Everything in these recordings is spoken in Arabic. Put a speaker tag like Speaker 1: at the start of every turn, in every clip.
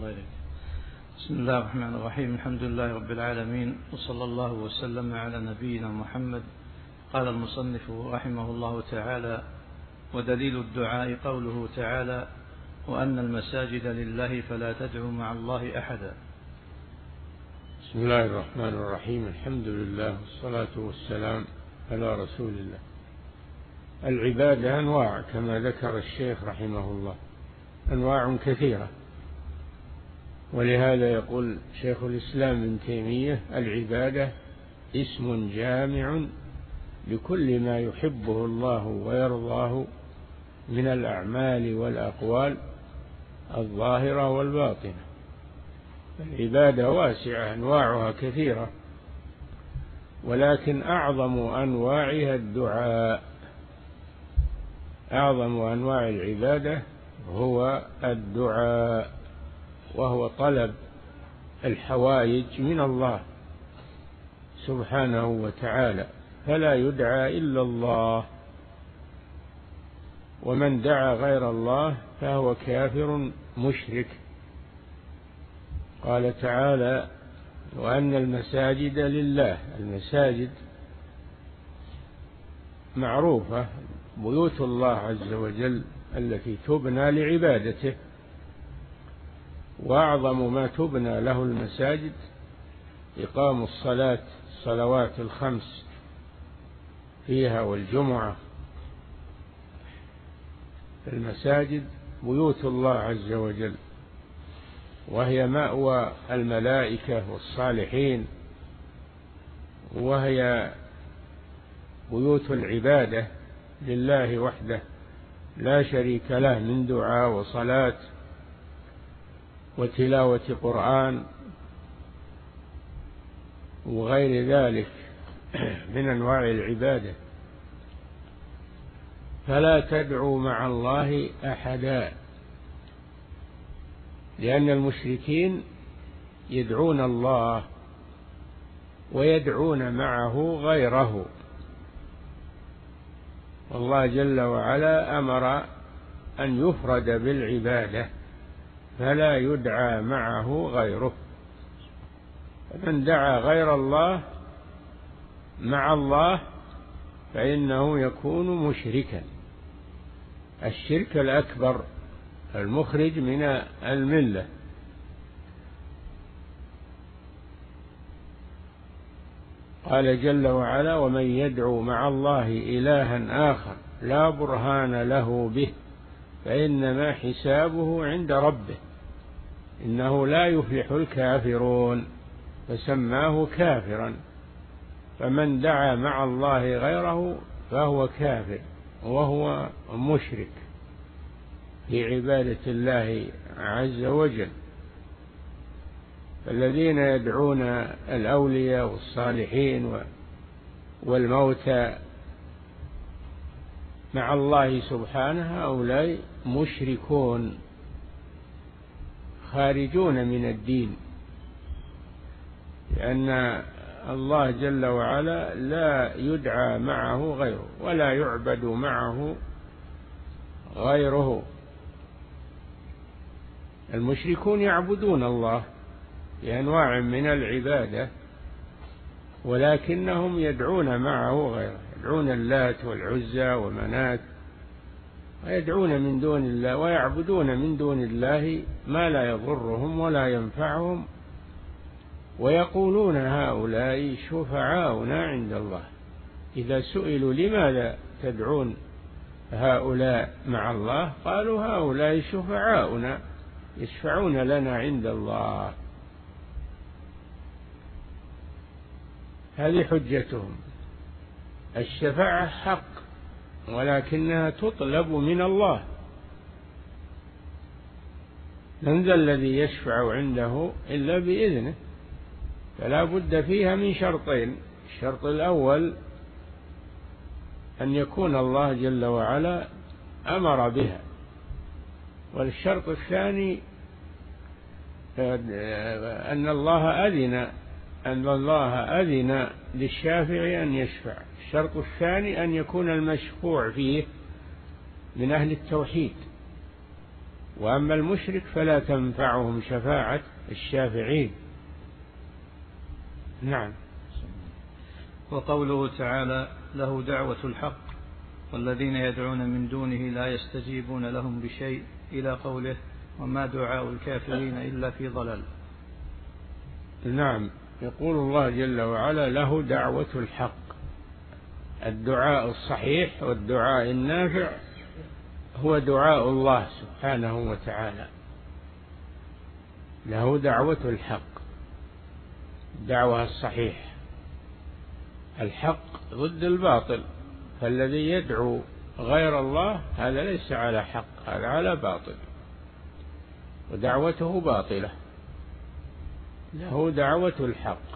Speaker 1: الله إليك. بسم الله الرحمن الرحيم. الحمد لله رب العالمين، وصلى الله وسلم على نبينا محمد. قال المصنف رحمه الله تعالى: ودليل الدعاء قوله تعالى: وأن المساجد لله فلا تدعوا مع الله أحدا.
Speaker 2: بسم الله الرحمن الرحيم. الحمد لله والصلاة والسلام على رسول الله. العبادة أنواع كما ذكر الشيخ رحمه الله، أنواع كثيرة، ولهذا يقول شيخ الإسلام ابن تيمية: العبادة اسم جامع لكل ما يحبه الله ويرضاه من الأعمال والأقوال الظاهرة والباطنة. العبادة واسعة، أنواعها كثيرة، ولكن أعظم أنواعها الدعاء. أعظم أنواع العبادة هو الدعاء، وهو طلب الحوائج من الله سبحانه وتعالى، فلا يدعى إلا الله، ومن دعا غير الله فهو كافر مشرك. قال تعالى: وأن المساجد لله. المساجد معروفة، بيوت الله عز وجل التي تبنى لعبادته، وأعظم ما تبنى له المساجد إقام الصلوات الخمس فيها والجمعة. المساجد بيوت الله عز وجل، وهي مأوى الملائكة والصالحين، وهي بيوت العبادة لله وحده لا شريك له، من دعاء وصلاة وتلاوة قرآن وغير ذلك من أنواع العبادة. فلا تدعوا مع الله أحدا، لأن المشركين يدعون الله ويدعون معه غيره، والله جل وعلا أمر أن يفرد بالعبادة فلا يدعى معه غيره. فمن دعا غير الله مع الله فإنه يكون مشركا، الشرك الأكبر المخرج من الملة. قال جل وعلا: ومن يدعو مع الله إلها آخر لا برهان له به فإنما حسابه عند ربه إنه لا يفلح الكافرون، فسماه كافرا. فمن دعا مع الله غيره فهو كافر وهو مشرك في عبادة الله عز وجل. فالذين يدعون الأولياء والصالحين والموتى مع الله سبحانه هؤلاء مشركون خارجون من الدين، لأن الله جل وعلا لا يدعى معه غيره ولا يعبد معه غيره. المشركون يعبدون الله بأنواع من العبادة، ولكنهم يدعون معه غيره، يدعون اللات والعزى ومنات، ويدعون من دون الله ويعبدون من دون الله ما لا يضرهم ولا ينفعهم، ويقولون هؤلاء شفعاؤنا عند الله. إذا سئلوا لماذا تدعون هؤلاء مع الله قالوا هؤلاء شفعاؤنا يشفعون لنا عند الله. هذه حجتهم. الشفاعة حق، ولكنها تطلب من الله. من ذا الذي يشفع عنده إلا بإذنه، فلا بد فيها من شرطين: الشرط الأول أن يكون الله جل وعلا أمر بها، والشرط الثاني أن الله أذن للشافع أن يشفع. الشرط الثاني أن يكون المشفوع فيه من أهل التوحيد، وأما المشرك فلا تنفعهم شفاعة الشافعين. نعم.
Speaker 1: وقوله تعالى له دعوة الحق والذين يدعون من دونه لا يستجيبون لهم بشيء إلى قوله وما دعاء الكافرين إلا في ضلال.
Speaker 2: نعم، يقول الله جل وعلا له دعوة الحق، الدعاء الصحيح والدعاء النافع هو دعاء الله سبحانه وتعالى. له دعوة الحق، الدعوة الصحيح. الحق ضد الباطل، فالذي يدعو غير الله هذا ليس على حق، هذا على باطل ودعوته باطلة. له دعوة الحق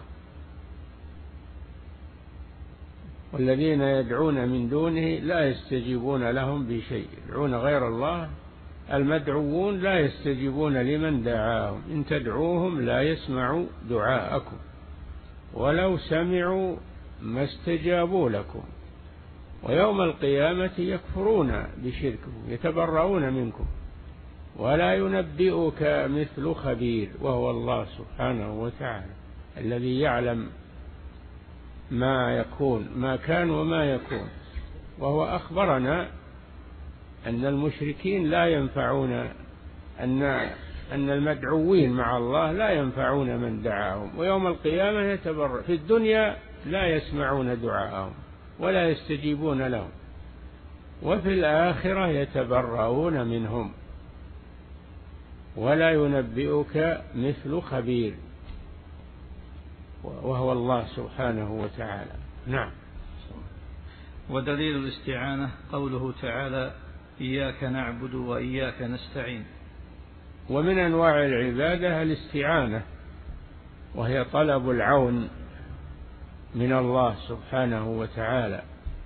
Speaker 2: والذين يدعون من دونه لا يستجيبون لهم بشيء. يدعون غير الله، المدعوون لا يستجيبون لمن دعاهم، إن تدعوهم لا يسمعوا دعاءكم ولو سمعوا ما استجابوا لكم، ويوم القيامة يكفرون بشرككم يتبرؤون منكم ولا ينبئك مثل خبير، وهو الله سبحانه وتعالى الذي يعلم ما يكون، ما كان وما يكون. وهو أخبرنا أن المشركين لا ينفعون، أن المدعوين مع الله لا ينفعون من دعاهم، ويوم القيامة يتبرأ. في الدنيا لا يسمعون دعاءهم ولا يستجيبون لهم، وفي الآخرة يتبرؤون منهم ولا ينبئك مثل خبير، وهو الله سبحانه وتعالى. نعم.
Speaker 1: ودليل الاستعانة قوله تعالى إياك نعبد وإياك نستعين.
Speaker 2: ومن أنواع العبادة الاستعانة، وهي طلب العون من الله سبحانه وتعالى،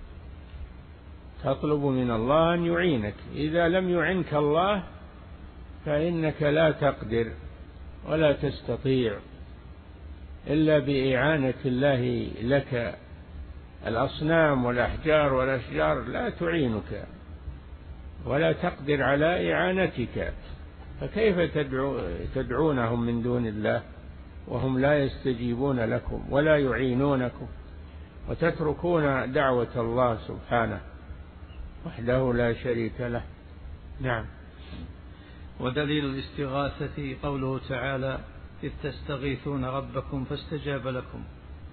Speaker 2: تطلب من الله أن يعينك. إذا لم يعنك الله فإنك لا تقدر ولا تستطيع إلا بإعانة الله لك. الأصنام والأحجار والأشجار لا تعينك ولا تقدر على إعانتك، فكيف تدعونهم من دون الله وهم لا يستجيبون لكم ولا يعينونكم، وتتركون دعوة الله سبحانه وحده لا شريك له. نعم.
Speaker 1: ودليل الاستغاثة قوله تعالى إذ تستغيثون ربكم فاستجاب لكم.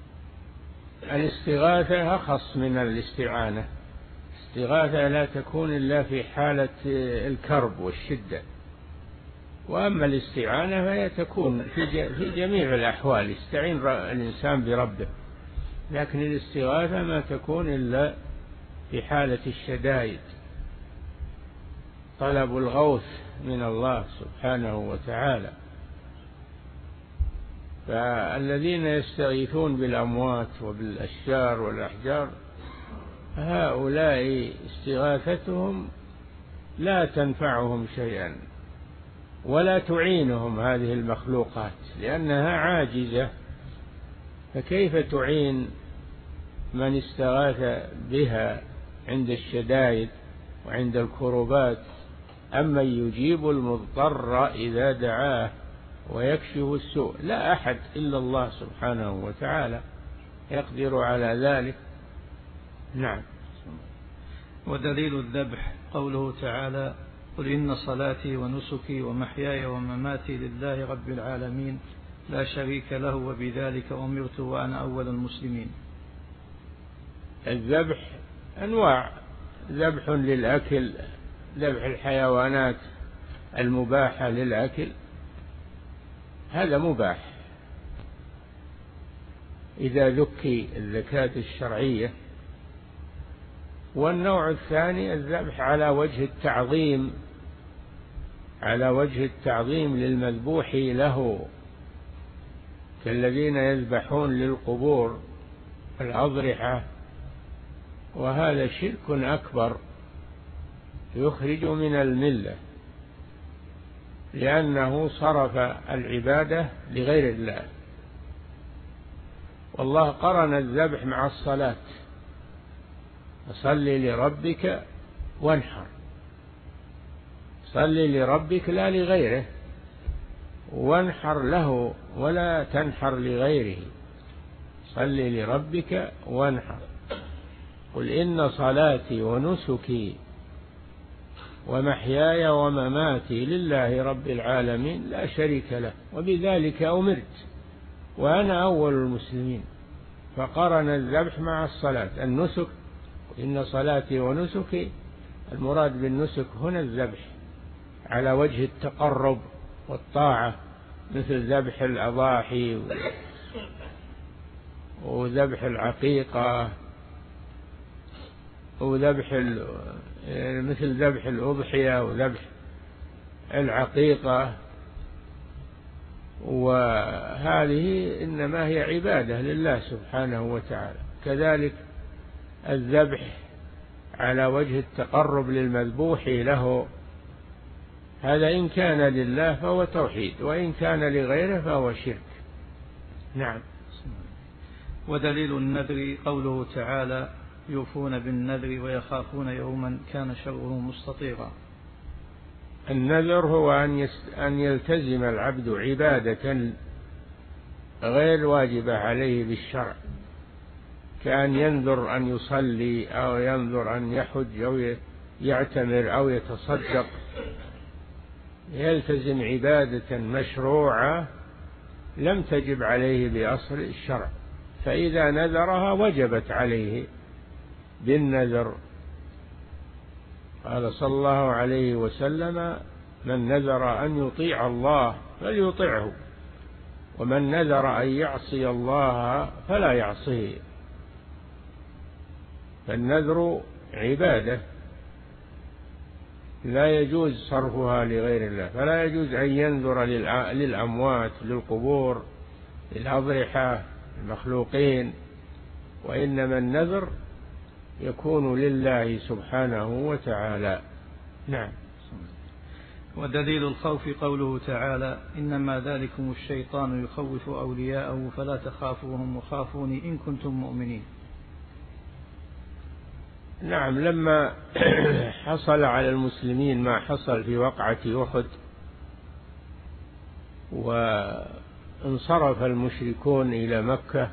Speaker 2: الاستغاثة أخص من الاستعانة. الاستغاثة لا تكون إلا في حالة الكرب والشدة، وأما الاستعانة فهي تكون في جميع الأحوال، يستعين الإنسان بربه، لكن الاستغاثة ما تكون إلا في حالة الشدائد، طلب الغوث من الله سبحانه وتعالى. فالذين يستغيثون بالأموات وبالأشجار والأحجار هؤلاء استغاثتهم لا تنفعهم شيئا ولا تعينهم هذه المخلوقات، لأنها عاجزة، فكيف تعين من استغاث بها عند الشدائد وعند الكربات؟ أما يجيب المضطر إذا دعاه ويكشف السوء، لا أحد إلا الله سبحانه وتعالى يقدر على ذلك. نعم.
Speaker 1: ودليل الذبح قوله تعالى قل إن صلاتي ونسكي ومحياي ومماتي لله رب العالمين لا شريك له وبذلك أمرت وأنا أول المسلمين.
Speaker 2: الذبح أنواع، ذبح للأكل، ذبح الحيوانات المباحة للأكل هذا مباح إذا ذكي الزكاة الشرعية. والنوع الثاني الذبح على وجه التعظيم، على وجه التعظيم للمذبوح له، كالذين يذبحون للقبور الأضرحة، وهذا شرك أكبر يخرج من الملة، لأنه صرف العبادة لغير الله. والله قرن الذبح مع الصلاة، فصل لربك وانحر، صل لربك لا لغيره، وانحر له ولا تنحر لغيره، صل لربك وانحر. قل إن صلاتي ونسكي ومحياي ومماتي لله رب العالمين لا شريك له وبذلك أمرت وأنا أول المسلمين. فقرن الذبح مع الصلاة. النسك، إن صلاتي ونسكي، المراد بالنسك هنا الذبح على وجه التقرب والطاعة، مثل ذبح الأضاحي وذبح العقيقة وذبح مثل ذبح الأضحية وذبح العقيقة، وهذه إنما هي عبادة لله سبحانه وتعالى. كذلك الذبح على وجه التقرب للمذبوح له، هذا إن كان لله فهو توحيد، وإن كان لغيره فهو شرك. نعم.
Speaker 1: ودليل النذر قوله تعالى: يوفون بالنذر ويخافون يوما كان شره مستطيرا.
Speaker 2: النذر هو أن يلتزم العبد عبادة غير واجبة عليه بالشرع، كأن ينذر أن يصلي أو ينذر أن يحج أو يعتمر أو يتصدق، يلتزم عبادة مشروعة لم تجب عليه بأصل الشرع، فإذا نذرها وجبت عليه بالنذر. قال صلى الله عليه وسلم: من نذر أن يطيع الله فليطعه، ومن نذر أن يعصي الله فلا يعصيه. فالنذر عبادة لا يجوز صرفها لغير الله، فلا يجوز أن ينذر للأموات، للقبور، للأضرحة، المخلوقين، وإنما النذر يكون لله سبحانه وتعالى. نعم.
Speaker 1: ودليل الخوف قوله تعالى: إنما ذلكم الشيطان يخوف أولياءه فلا تخافوهم وخافوني إن كنتم مؤمنين.
Speaker 2: نعم، لما حصل على المسلمين ما حصل في وقعة أحد وانصرف المشركون إلى مكة،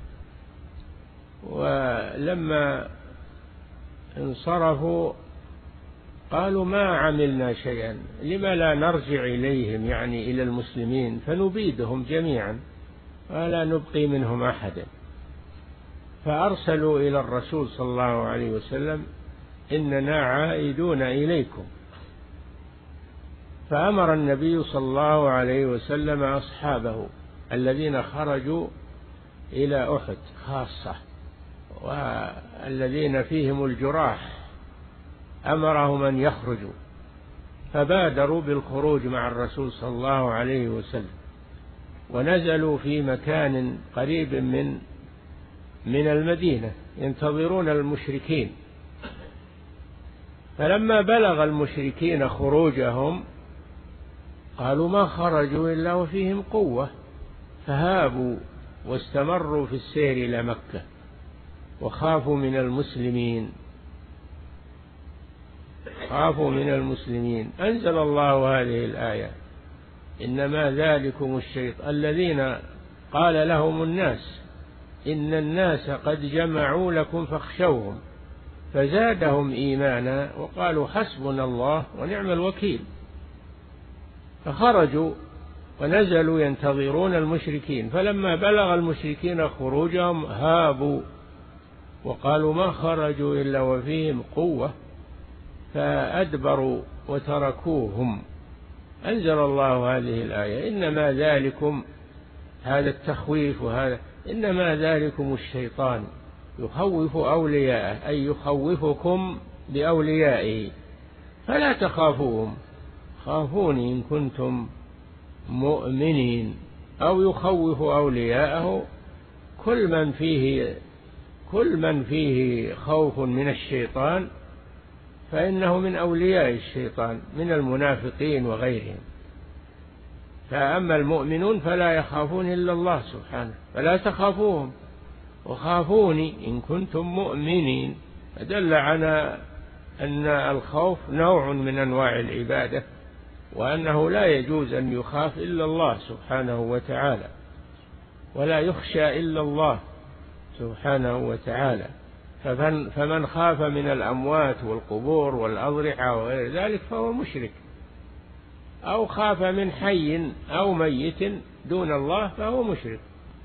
Speaker 2: ولما انصرفوا قالوا: ما عملنا شيئا، لما لا نرجع إليهم، يعني إلى المسلمين، فنبيدهم جميعا ولا نبقي منهم أحدا. فأرسلوا إلى الرسول صلى الله عليه وسلم: إننا عائدون إليكم. فأمر النبي صلى الله عليه وسلم أصحابه الذين خرجوا إلى أحد خاصة والذين فيهم الجراح، أمرهم أن يخرجوا، فبادروا بالخروج مع الرسول صلى الله عليه وسلم، ونزلوا في مكان قريب من المدينة ينتظرون المشركين. فلما بلغ المشركين خروجهم قالوا: ما خرجوا إلا وفيهم قوة، فهابوا واستمروا في السير إلى مكة وخافوا من المسلمين. خافوا من المسلمين. أنزل الله هذه الآية: إنما ذلكم الشيطان الذين قال لهم الناس إن الناس قد جمعوا لكم فاخشوهم، فزادهم إيمانا وقالوا حسبنا الله ونعم الوكيل. فخرجوا ونزلوا ينتظرون المشركين، فلما بلغ المشركين خروجهم هابوا وقالوا: ما خرجوا إلا وفيهم قوة، فأدبروا وتركوهم. أنزل الله هذه الآية: إنما ذلكم، هذا التخويف، وهذا إنما ذلكم الشيطان يخوف أولياءه، أي يخوفكم بأوليائه، فلا تخافوهم، خافوني إن كنتم مؤمنين. أو يخوف أولياءه، كل من فيه خوف من الشيطان فإنه من أولياء الشيطان من المنافقين وغيرهم. فأما المؤمنون فلا يخافون إلا الله سبحانه، فلا تخافوهم وخافوني إن كنتم مؤمنين. فدل على أن الخوف نوع من أنواع العبادة، وأنه لا يجوز أن يخاف إلا الله سبحانه وتعالى، ولا يخشى إلا الله سبحانه وتعالى. فمن خاف من الأموات والقبور والأضرحة وغير ذلك فهو مشرك، أو خاف من حي أو ميت دون الله فهو مشرك.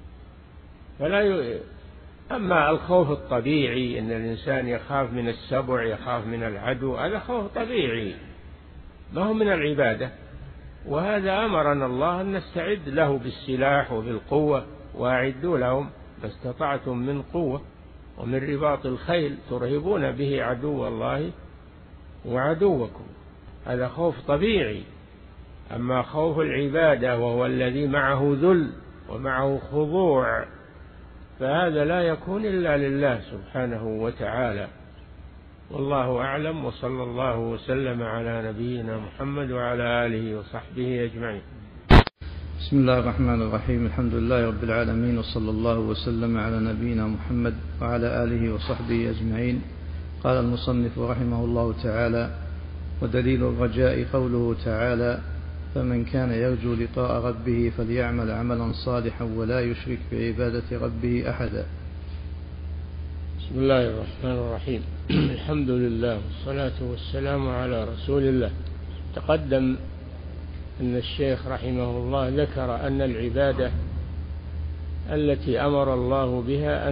Speaker 2: أما الخوف الطبيعي أن الإنسان يخاف من السبع، يخاف من العدو، هذا خوف طبيعي ما هو من العبادة، وهذا أمرنا الله أن نستعد له بالسلاح وبالقوة، وأعدوا لهم ما استطعتم من قوة ومن رباط الخيل ترهبون به عدو الله وعدوكم. هذا خوف طبيعي. أما خوف العبادة وهو الذي معه ذل ومعه خضوع فهذا لا يكون إلا لله سبحانه وتعالى. والله أعلم، وصلى الله وسلم على نبينا محمد وعلى آله وصحبه أجمعين.
Speaker 1: بسم الله الرحمن الرحيم. الحمد لله رب العالمين، وصلى الله وسلم على نبينا محمد وعلى آله وصحبه أجمعين. قال المصنف رحمه الله تعالى: ودليل الرجاء قوله تعالى: فمن كان يرجو لقاء ربه فليعمل عملا صالحا ولا يشرك بعبادة ربه أحدا.
Speaker 2: بسم الله الرحمن الرحيم. الحمد لله والصلاة والسلام على رسول الله. تقدم أن الشيخ رحمه الله ذكر أن العبادة التي أمر الله بها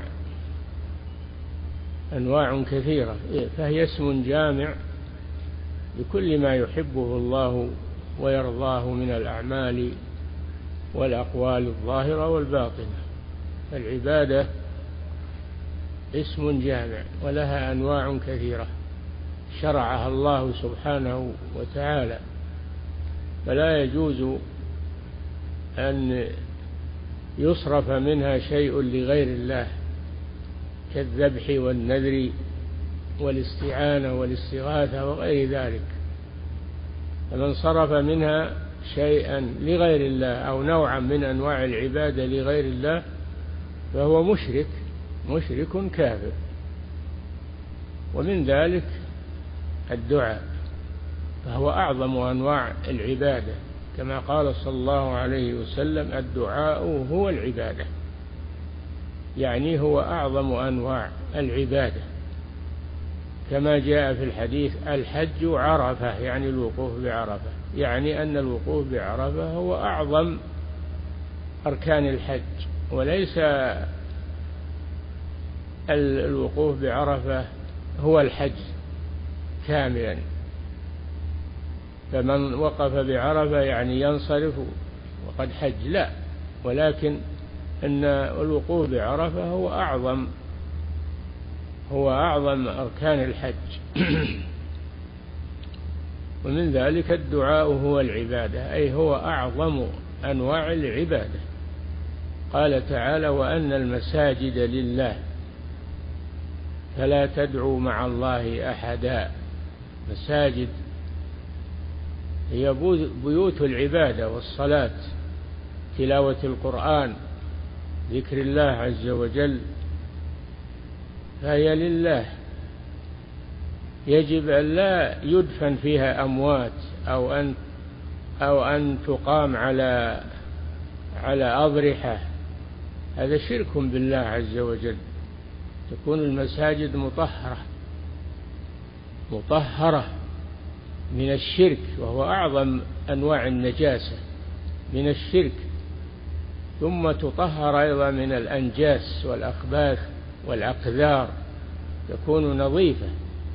Speaker 2: أنواع كثيرة، فهي اسم جامع لكل ما يحبه الله ويرضاه من الأعمال والأقوال الظاهرة والباطنة. العبادة اسم جامع ولها أنواع كثيرة شرعها الله سبحانه وتعالى، فلا يجوز أن يصرف منها شيء لغير الله كالذبح والنذر والاستعانة والاستغاثة وغير ذلك. فمن صرف منها شيئا لغير الله أو نوعا من أنواع العبادة لغير الله فهو مشرك كافر. ومن ذلك الدعاء، فهو أعظم أنواع العبادة، كما قال صلى الله عليه وسلم: الدعاء هو العبادة، يعني هو أعظم أنواع العبادة، كما جاء في الحديث: الحج عرفة، يعني الوقوف بعرفة، يعني أن الوقوف بعرفة هو أعظم أركان الحج، وليس الوقوف بعرفة هو الحج كاملا. فمن وقف بعرفة يعني ينصرف وقد حج، لا، ولكن أن الوقوف بعرفة هو أعظم أركان الحج. ومن ذلك الدعاء هو العبادة، أي هو أعظم أنواع العبادة. قال تعالى: وأن المساجد لله فلا تدعوا مع الله أحدا. مساجد هي بيوت العبادة والصلاة، تلاوة القرآن، ذكر الله عز وجل، فهي لله. يجب أن لا يدفن فيها أموات أو أن تقام على أضرحة، هذا شرك بالله عز وجل. تكون المساجد مطهرة من الشرك، وهو أعظم أنواع النجاسة من الشرك، ثم تطهر أيضا من الأنجاس والأخباث والأقذار، تكون نظيفة،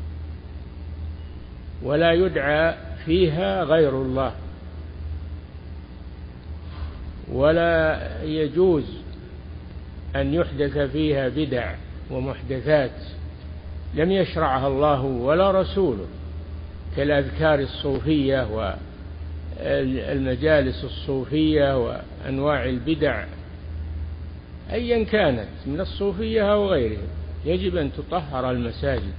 Speaker 2: ولا يدعى فيها غير الله، ولا يجوز أن يحدث فيها بدع ومحدثات لم يشرعها الله ولا رسوله، كالأذكار الصوفية والمجالس الصوفية وأنواع البدع أيا كانت من الصوفية أو غيرهم. يجب أن تطهر المساجد،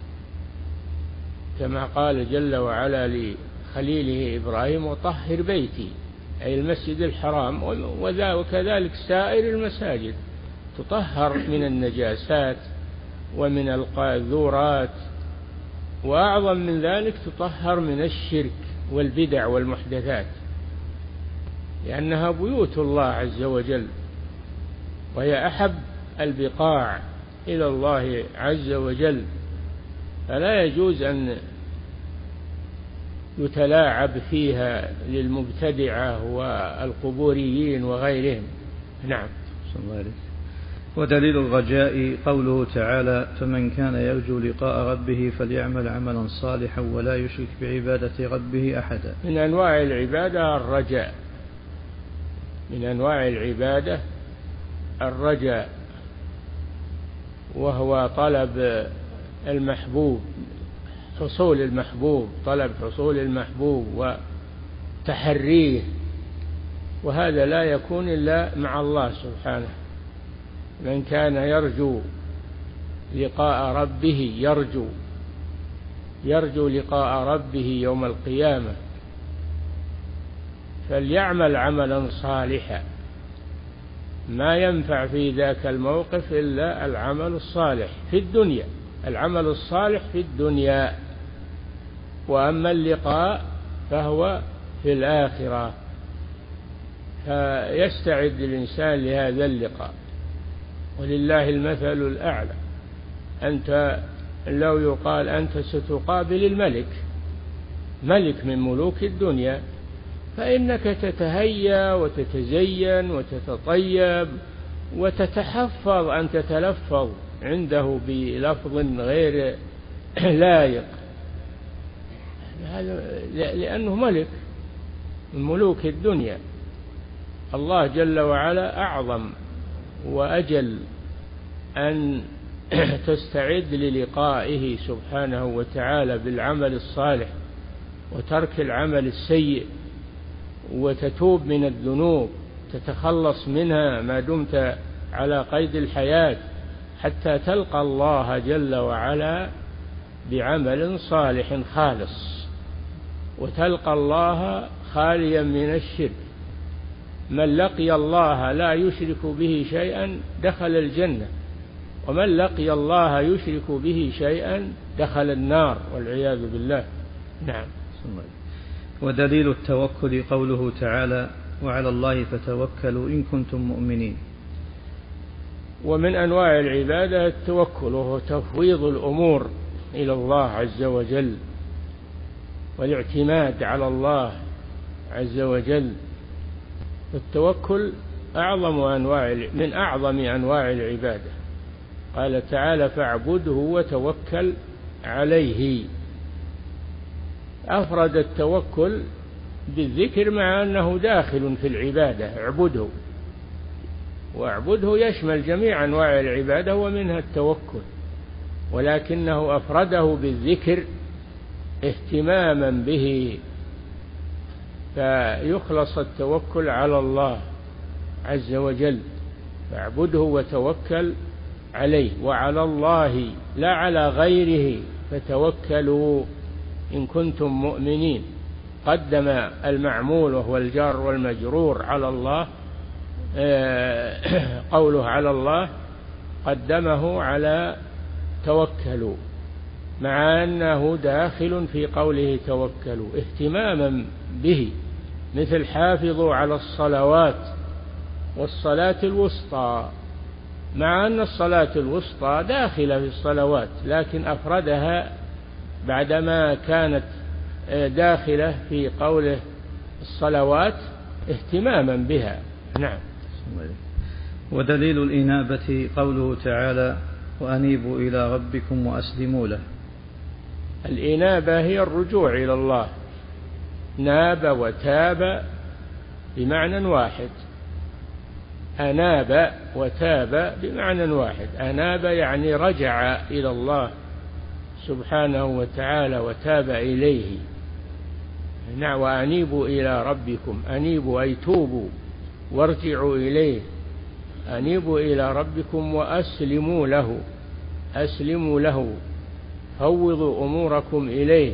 Speaker 2: كما قال جل وعلا لخليله إبراهيم: وطهر بيتي، أي المسجد الحرام، وكذلك سائر المساجد تطهر من النجاسات ومن القاذورات وأعظم من ذلك تطهر من الشرك والبدع والمحدثات، لأنها بيوت الله عز وجل، وهي أحب البقاع إلى الله عز وجل، فلا يجوز أن يتلاعب فيها للمبتدعة والقبوريين وغيرهم. نعم.
Speaker 1: ودليل الرجاء قوله تعالى: فمن كان يرجو لقاء ربه فليعمل عملا صالحا ولا يشرك بعبادة ربه أحدا.
Speaker 2: من أنواع العبادة الرجاء، من أنواع العبادة الرجاء، وهو طلب المحبوب، حصول المحبوب، طلب حصول المحبوب وتحريه، وهذا لا يكون إلا مع الله سبحانه. من كان يرجو لقاء ربه، يرجو لقاء ربه يوم القيامة، فليعمل عملا صالحا. ما ينفع في ذاك الموقف إلا العمل الصالح في الدنيا، العمل الصالح في الدنيا، وأما اللقاء فهو في الآخرة، فيستعد الإنسان لهذا اللقاء، ولله المثل الأعلى. أنت لو يقال أنت ستقابل الملك، ملك من ملوك الدنيا، فإنك تتهيأ وتتزين وتتطيب وتتحفظ أن تتلفظ عنده بلفظ غير لائق، لأنه ملك من ملوك الدنيا. الله جل وعلا أعظم وأجل أن تستعد للقائه سبحانه وتعالى بالعمل الصالح وترك العمل السيء، وتتوب من الذنوب، تتخلص منها ما دمت على قيد الحياة، حتى تلقى الله جل وعلا بعمل صالح خالص، وتلقى الله خاليا من الشرك. من لقي الله لا يشرك به شيئا دخل الجنة، ومن لقي الله يشرك به شيئا دخل النار والعياذ بالله. نعم.
Speaker 1: ودليل التوكل قوله تعالى: وعلى الله فتوكلوا إن كنتم مؤمنين.
Speaker 2: ومن أنواع العبادة التوكل، وهو تفويض الأمور إلى الله عز وجل والاعتماد على الله عز وجل. التوكل من أعظم أنواع العبادة. قال تعالى: فاعبده وتوكل عليه. أفرد التوكل بالذكر مع أنه داخل في العبادة، اعبده، واعبده يشمل جميع أنواع العبادة ومنها التوكل، ولكنه أفرده بالذكر اهتماما به، فيخلص التوكل على الله عز وجل. فاعبده وتوكل عليه، وعلى الله لا على غيره فتوكلوا إن كنتم مؤمنين. قدم المعمول وهو الجار والمجرور على الله، قوله على الله قدمه على توكلوا، مع أنه داخل في قوله توكلوا اهتماما به، مثل حافظوا على الصلوات والصلاة الوسطى، مع أن الصلاة الوسطى داخلة في الصلوات، لكن أفردها بعدما كانت داخلة في قوله الصلوات اهتماما بها. نعم.
Speaker 1: ودليل الإنابة قوله تعالى: وأنيبوا إلى ربكم وأسلموا له.
Speaker 2: الإنابة هي الرجوع إلى الله، ناب وتاب بمعنى واحد، أناب وتاب بمعنى واحد. أناب يعني رجع إلى الله سبحانه وتعالى وتاب إليه. نعم. وأنيبوا إلى ربكم، أنيبوا أي توبوا وارجعوا إليه. أنيبوا إلى ربكم وأسلموا له، أسلموا له، فوضوا أموركم إليه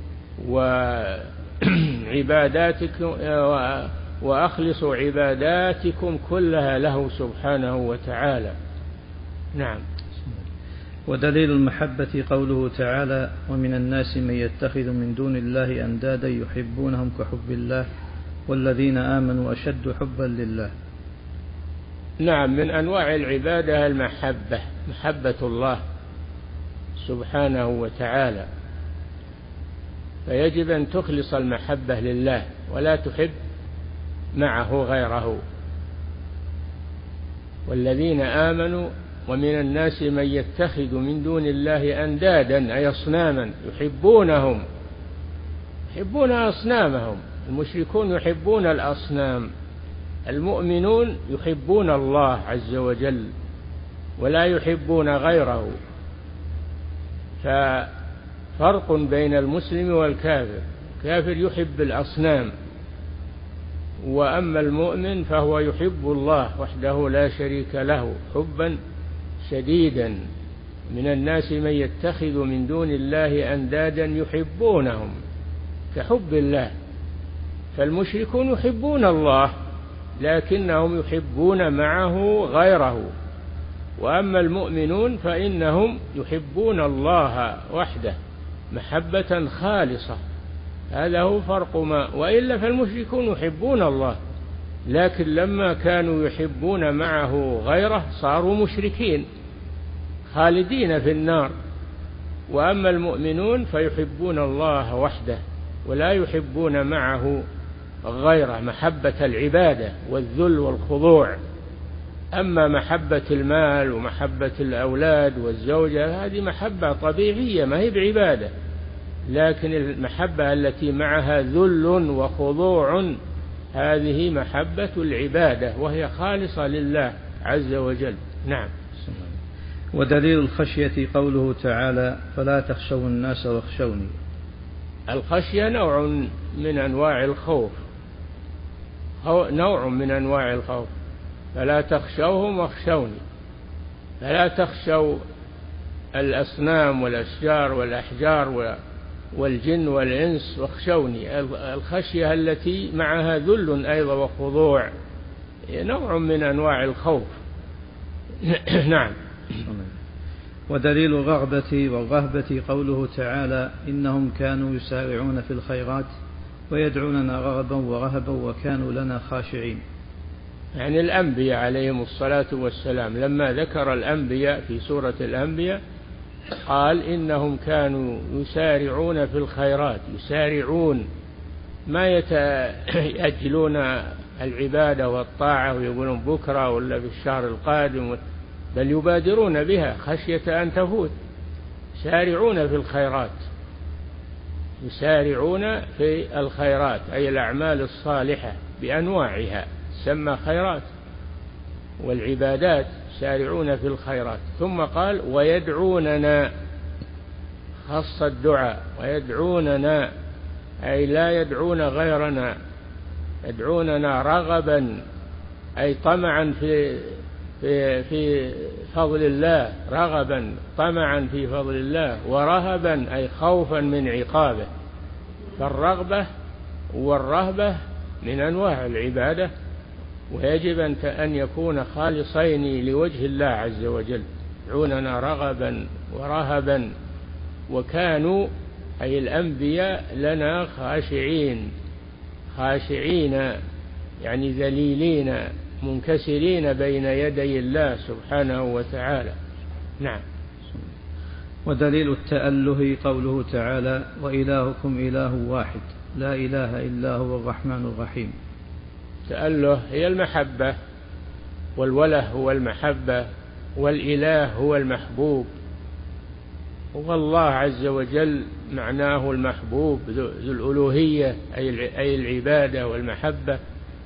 Speaker 2: وعباداتكم، وأخلصوا عباداتكم كلها له سبحانه وتعالى. نعم.
Speaker 1: ودليل المحبة قوله تعالى: ومن الناس من يتخذ من دون الله أندادا يحبونهم كحب الله والذين آمنوا أشد حبا لله.
Speaker 2: نعم، من أنواع العبادة المحبة، محبة الله سبحانه وتعالى، فيجب أن تخلص المحبة لله ولا تحب معه غيره. والذين آمنوا ومن الناس من يتخذ من دون الله أندادا أي أصناما يحبونهم، يحبون أصنامهم. المشركون يحبون الأصنام، المؤمنون يحبون الله عز وجل ولا يحبون غيره. ففرق بين المسلم والكافر، الكافر يحب الأصنام، وأما المؤمن فهو يحب الله وحده لا شريك له حبا شديدا. من الناس من يتخذ من دون الله أندادا يحبونهم كحب الله. فالمشركون يحبون الله لكنهم يحبون معه غيره، وأما المؤمنون فإنهم يحبون الله وحده محبة خالصة. هذا هو فرق وإلا فالمشركون يحبون الله، لكن لما كانوا يحبون معه غيره صاروا مشركين خالدين في النار. وأما المؤمنون فيحبون الله وحده ولا يحبون معه غيره محبة العبادة والذل والخضوع. أما محبة المال ومحبة الأولاد والزوجة هذه محبة طبيعية ما هي بعبادة، لكن المحبة التي معها ذل وخضوع هذه محبة العبادة وهي خالصة لله عز وجل. نعم.
Speaker 1: ودليل الخشية قوله تعالى: فلا تخشوا الناس واخشوني.
Speaker 2: الخشية نوع من أنواع الخوف، نوع من أنواع الخوف. فلا تخشوهم واخشوني، فلا تخشوا الأصنام والأشجار والأحجار والجن والإنس واخشوني. الخشية التي معها ذل أيضا وخضوع نوع من أنواع الخوف. نعم.
Speaker 1: ودليل الرغبة والرهبة قوله تعالى: إنهم كانوا يسارعون في الخيرات ويدعوننا رغبا ورهبا وكانوا لنا خاشعين.
Speaker 2: يعني الأنبياء عليهم الصلاة والسلام لما ذكر الأنبياء في سورة الأنبياء قال إنهم كانوا يسارعون في الخيرات، يسارعون ما يأجلون العبادة والطاعة ويقولون بكرة ولا في الشهر القادم، بل يبادرون بها خشية أن تفوت. يسارعون في الخيرات، يسارعون في الخيرات أي الأعمال الصالحة بأنواعها تسمى خيرات، والعبادات يسارعون في الخيرات. ثم قال ويدعوننا، خص الدعاء ويدعوننا أي لا يدعون غيرنا، يدعوننا رغبا أي طمعا في فضل الله، رغبا طمعا في فضل الله، ورهبا أي خوفا من عقابه. فالرغبة والرهبة من أنواع العبادة، ويجب أن يكون خالصين لوجه الله عز وجل. يدعوننا رغبا ورهبا وكانوا أي الأنبياء لنا خاشعين، خاشعين يعني ذليلين منكسرين بين يدي الله سبحانه وتعالى. نعم.
Speaker 1: ودليل التأله قوله تعالى: وإلهكم إله واحد لا إله إلا هو الرحمن الرحيم.
Speaker 2: التأله هي المحبة، والوله هو المحبة، والإله هو المحبوب، والله عز وجل معناه المحبوب ذو الألوهية أي العبادة والمحبة.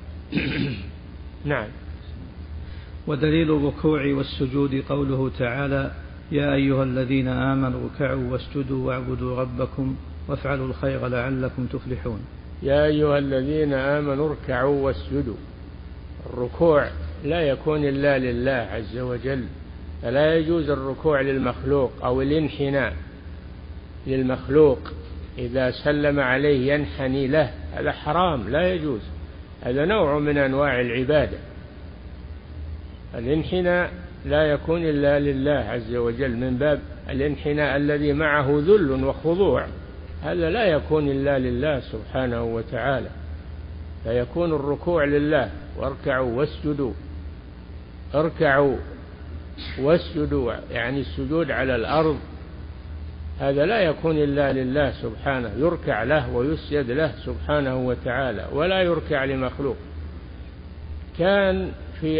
Speaker 2: نعم.
Speaker 1: ودليل الركوع والسجود قوله تعالى: يا أيها الذين آمنوا اركعوا واسجدوا واعبدوا ربكم وافعلوا الخير لعلكم تفلحون.
Speaker 2: يا أيها الذين آمنوا اركعوا واسجدوا. الركوع لا يكون إلا لله عز وجل، فلا يجوز الركوع للمخلوق أو الانحناء للمخلوق، إذا سلم عليه ينحني له، هذا حرام لا يجوز، هذا نوع من أنواع العبادة. الانحناء لا يكون إلا لله عز وجل، من باب الانحناء الذي معه ذل وخضوع، هذا لا يكون إلا لله سبحانه وتعالى. فيكون الركوع لله، واركعوا واسجدوا، اركعوا واسجدوا يعني السجود على الأرض، هذا لا يكون إلا لله سبحانه، يركع له ويسجد له سبحانه وتعالى، ولا يركع لمخلوق. كان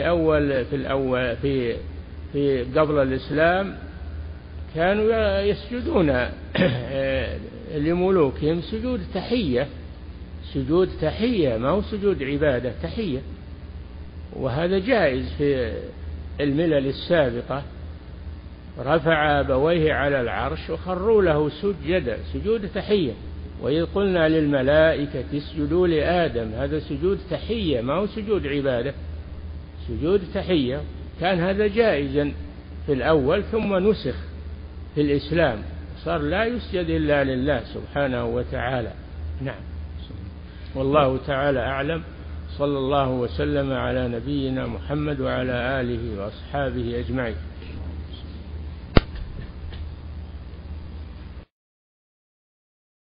Speaker 2: في قبل الإسلام كانوا يسجدون لملوكهم سجود تحية، سجود تحية، ما هو سجود عبادة، تحية. وهذا جائز في الملل السابقة، رفع أبويه على العرش وخروا له سجدا، سجود تحية. وإذ قلنا للملائكة اسجدوا لآدم، هذا سجود تحية، ما هو سجود عبادة، سجود تحية. كان هذا جائزا في الأول، ثم نسخ في الإسلام، صار لا يسجد إلا لله سبحانه وتعالى. نعم، والله تعالى أعلم. صلى الله وسلم على نبينا محمد وعلى آله وأصحابه أجمعين.